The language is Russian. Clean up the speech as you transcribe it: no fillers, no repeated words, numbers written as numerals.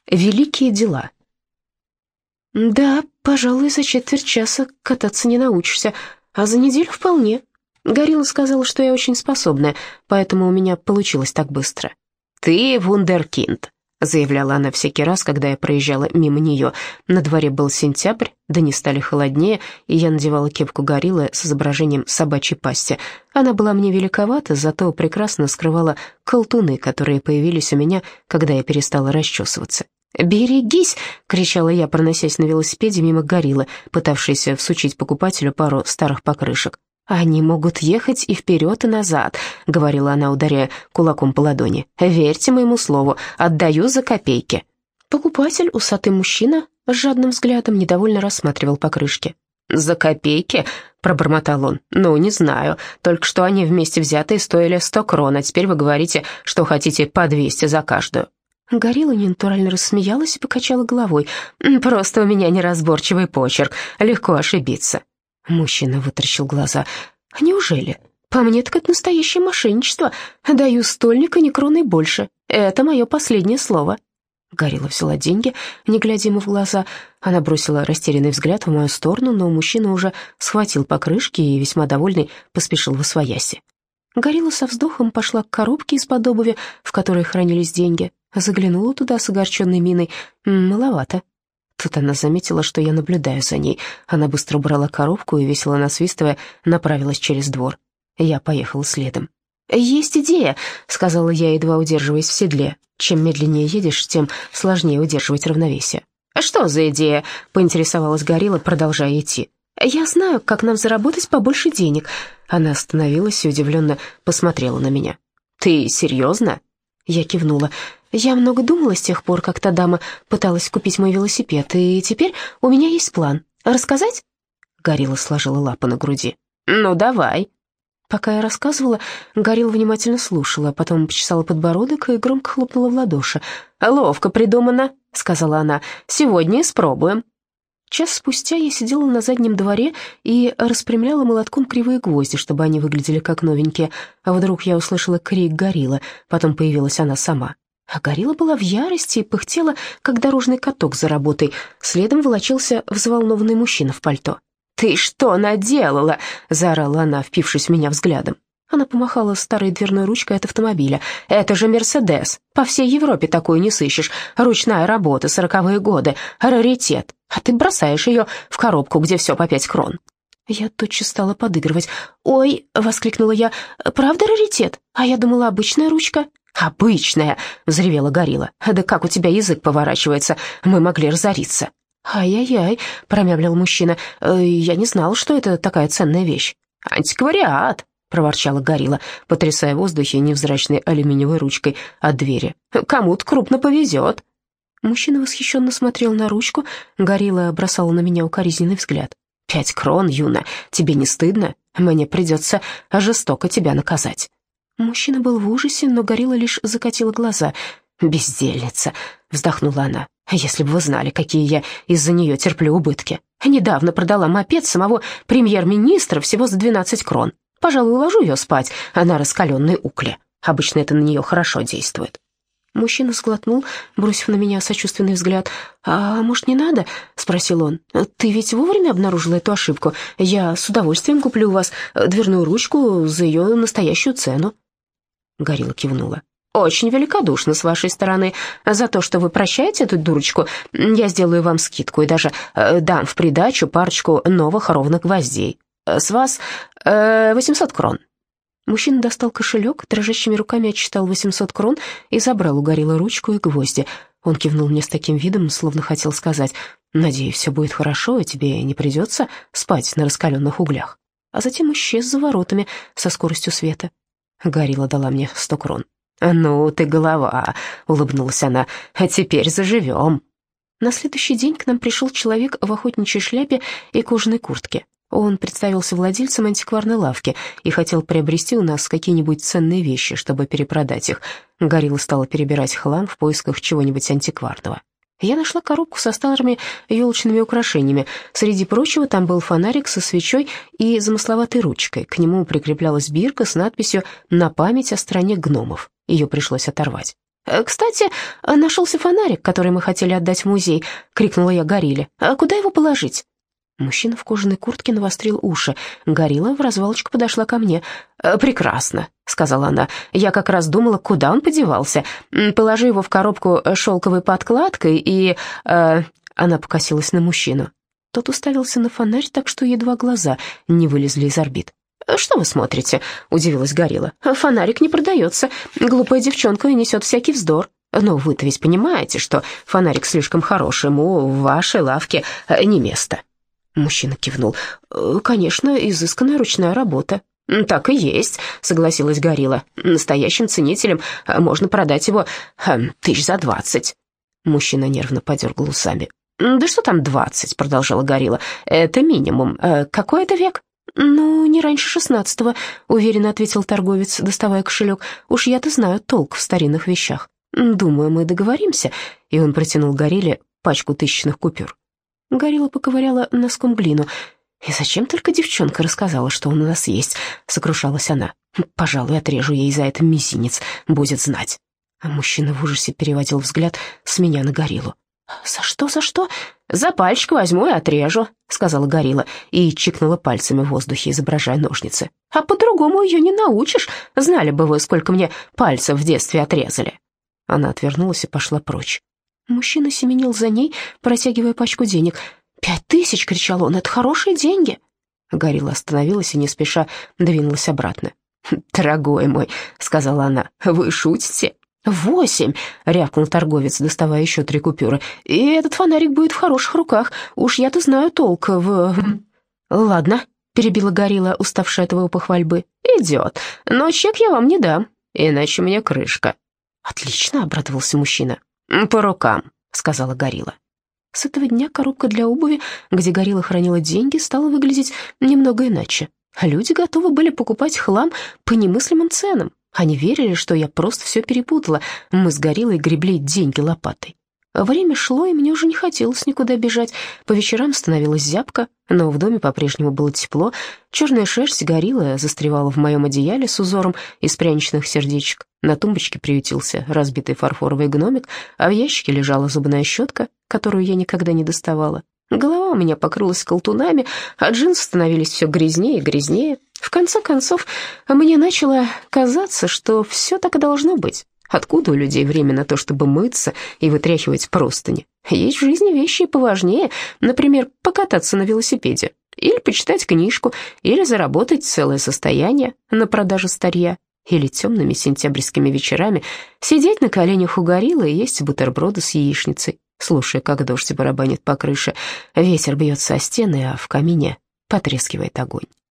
Великие дела. Да, пожалуй, за четверть часа кататься не научишься, а за неделю вполне. Горилла сказала, что я очень способная, поэтому у меня получилось так быстро. «Ты вундеркинд», — заявляла она всякий раз, когда я проезжала мимо нее. На дворе был сентябрь, дни стали холоднее, и я надевала кепку гориллы с изображением собачьей пасти. Она была мне великовата, зато прекрасно скрывала колтуны, которые появились у меня, когда я перестала расчесываться. «Берегись!» — кричала я, проносясь на велосипеде мимо гориллы, пытавшейся всучить покупателю пару старых покрышек. «Они могут ехать и вперед, и назад», — говорила она, ударяя кулаком по ладони. «Верьте моему слову, отдаю за копейки». Покупатель, усатый мужчина, с жадным взглядом недовольно рассматривал покрышки. «За копейки?» — пробормотал он. «Ну, не знаю. Только что они вместе взятые стоили 100 крон, а теперь вы говорите, что хотите по 200 за каждую». Горилла ненатурально рассмеялась и покачала головой. «Просто у меня неразборчивый почерк, легко ошибиться». Мужчина вытаращил глаза. «Неужели? По мне так это настоящее мошенничество. Даю стольника ни кроны больше. Это мое последнее слово». Горилла взяла деньги, не глядя ему в глаза. Она бросила растерянный взгляд в мою сторону, но мужчина уже схватил покрышки и, весьма довольный, поспешил восвояси. Горилла со вздохом пошла к коробке из-под обуви, в которой хранились деньги. Заглянула туда с огорченной миной. Маловато. Тут она заметила, что я наблюдаю за ней. Она быстро убрала коробку и, весело насвистывая, направилась через двор. Я поехала следом. «Есть идея», — сказала я, едва удерживаясь в седле. Чем медленнее едешь, тем сложнее удерживать равновесие. «Что за идея?» — поинтересовалась горилла, продолжая идти. «Я знаю, как нам заработать побольше денег». Она остановилась и удивленно посмотрела на меня. «Ты серьезно?» Я кивнула. «Я много думала с тех пор, как та дама пыталась купить мой велосипед, и теперь у меня есть план. Рассказать?» Горилла сложила лапы на груди. «Ну, давай». Пока я рассказывала, горилла внимательно слушала, потом почесала подбородок и громко хлопнула в ладоши. «Ловко придумано», — сказала она. «Сегодня испробуем». Час спустя я сидела на заднем дворе и распрямляла молотком кривые гвозди, чтобы они выглядели как новенькие. А вдруг я услышала крик гориллы, потом появилась она сама. А горилла была в ярости и пыхтела, как дорожный каток за работой. Следом волочился взволнованный мужчина в пальто. «Ты что наделала?» — заорала она, впившись в меня взглядом. Она помахала старой дверной ручкой от автомобиля. «Это же Мерседес. По всей Европе такую не сыщешь. Ручная работа, 40-е годы. Раритет. А ты бросаешь ее в коробку, где все по 5 крон». Я тотчас стала подыгрывать. «Ой!» — воскликнула я. «Правда раритет? А я думала, обычная ручка». «Обычная!» — взревела горилла. «Да как у тебя язык поворачивается? Мы могли разориться». «Ай-яй-яй!» — промямлил мужчина. «Я не знал, что это такая ценная вещь». «Антиквариат!» — проворчала горилла, потрясая в воздухе невзрачной алюминиевой ручкой от двери. «Кому-то крупно повезет». Мужчина восхищенно смотрел на ручку, горилла бросала на меня укоризненный взгляд. 5 крон, Юна, тебе не стыдно? Мне придется жестоко тебя наказать». Мужчина был в ужасе, но горилла лишь закатила глаза. «Бездельница», — вздохнула она. «Если бы вы знали, какие я из-за нее терплю убытки. Недавно продала мопед самого премьер-министра всего за 12 крон. Пожалуй, уложу ее спать на раскаленной укле. Обычно это на нее хорошо действует». Мужчина сглотнул, бросив на меня сочувственный взгляд. «А может, не надо?» — спросил он. «Ты ведь вовремя обнаружила эту ошибку? Я с удовольствием куплю у вас дверную ручку за ее настоящую цену». Горилла кивнула. «Очень великодушно с вашей стороны. За то, что вы прощаете эту дурочку, я сделаю вам скидку и даже дам в придачу парочку новых ровных гвоздей. С вас 800 крон». Мужчина достал кошелек, дрожащими руками отсчитал 800 крон и забрал у гориллы ручку и гвозди. Он кивнул мне с таким видом, словно хотел сказать: «Надеюсь, все будет хорошо, и тебе не придется спать на раскаленных углях». А затем исчез за воротами со скоростью света. Горилла дала мне 100 крон. «Ну ты голова», — улыбнулась она, — «а теперь заживем». На следующий день к нам пришел человек в охотничьей шляпе и кожаной куртке. Он представился владельцем антикварной лавки и хотел приобрести у нас какие-нибудь ценные вещи, чтобы перепродать их. Горилла стала перебирать хлам в поисках чего-нибудь антикварного. Я нашла коробку со старыми елочными украшениями. Среди прочего там был фонарик со свечой и замысловатой ручкой. К нему прикреплялась бирка с надписью «На память о стране гномов». Ее пришлось оторвать. «Кстати, нашелся фонарик, который мы хотели отдать в музей», — крикнула я Горилле. «А куда его положить?» Мужчина в кожаной куртке навострил уши. Горилла в развалочку подошла ко мне. «Прекрасно», — сказала она. «Я как раз думала, куда он подевался. Положи его в коробку с шелковой подкладкой и...» Она покосилась на мужчину. Тот уставился на фонарь так, что едва глаза не вылезли из орбит. «Что вы смотрите?» — удивилась Горилла. «Фонарик не продается. Глупая девчонка несет всякий вздор. Но вы-то ведь понимаете, что фонарик слишком хороший, ему в вашей лавке не место». Мужчина кивнул. «Конечно, изысканная ручная работа». «Так и есть», — согласилась Горилла. «Настоящим ценителям можно продать его 20 000 за 20». Мужчина нервно подергал усами. «Да что там 20?» — продолжала Горилла. «Это минимум. Какой это век?» «Ну, не раньше 16-го», — уверенно ответил торговец, доставая кошелек. «Уж я-то знаю толк в старинных вещах. Думаю, мы договоримся». И он протянул Горилле пачку тысячных купюр. Горилла поковыряла носком глину. «И зачем только девчонка рассказала, что он у нас есть?» — сокрушалась она. «Пожалуй, отрежу ей за это мизинец, будет знать». А мужчина в ужасе переводил взгляд с меня на Гориллу. «За что, за что?» «За пальчик возьму и отрежу», — сказала Горилла и чикнула пальцами в воздухе, изображая ножницы. «А по-другому ее не научишь. Знали бы вы, сколько мне пальцев в детстве отрезали». Она отвернулась и пошла прочь. Мужчина семенил за ней, протягивая пачку денег. 5000, кричал он, — «это хорошие деньги». Горилла остановилась и не спеша двинулась обратно. «Дорогой мой», — сказала она, — «вы шутите?» 8, — рявкнул торговец, доставая еще 3 купюры. «И этот фонарик будет в хороших руках. Уж я-то знаю толк в...» «Ладно», — перебила Горилла, уставшая от его похвальбы. «Идет, но чек я вам не дам, иначе мне крышка». «Отлично», — обрадовался мужчина. «По рукам», — сказала Горилла. С этого дня коробка для обуви, где Горилла хранила деньги, стала выглядеть немного иначе. Люди готовы были покупать хлам по немыслимым ценам. Они верили, что я просто все перепутала. Мы с Гориллой гребли деньги лопатой. Время шло, и мне уже не хотелось никуда бежать. По вечерам становилась зябко, но в доме по-прежнему было тепло. Черная шерсть гориллы застревала в моем одеяле с узором из пряничных сердечек. На тумбочке приютился разбитый фарфоровый гномик, а в ящике лежала зубная щетка, которую я никогда не доставала. Голова у меня покрылась колтунами, а джинсы становились все грязнее и грязнее. В конце концов, мне начало казаться, что все так и должно быть. Откуда у людей время на то, чтобы мыться и вытряхивать простыни? Есть в жизни вещи и поважнее, например, покататься на велосипеде, или почитать книжку, или заработать целое состояние на продаже старья, или темными сентябрьскими вечерами сидеть на коленях у гориллы и есть бутерброды с яичницей, слушая, как дождь барабанит по крыше, ветер бьется о стены, а в камине потрескивает огонь.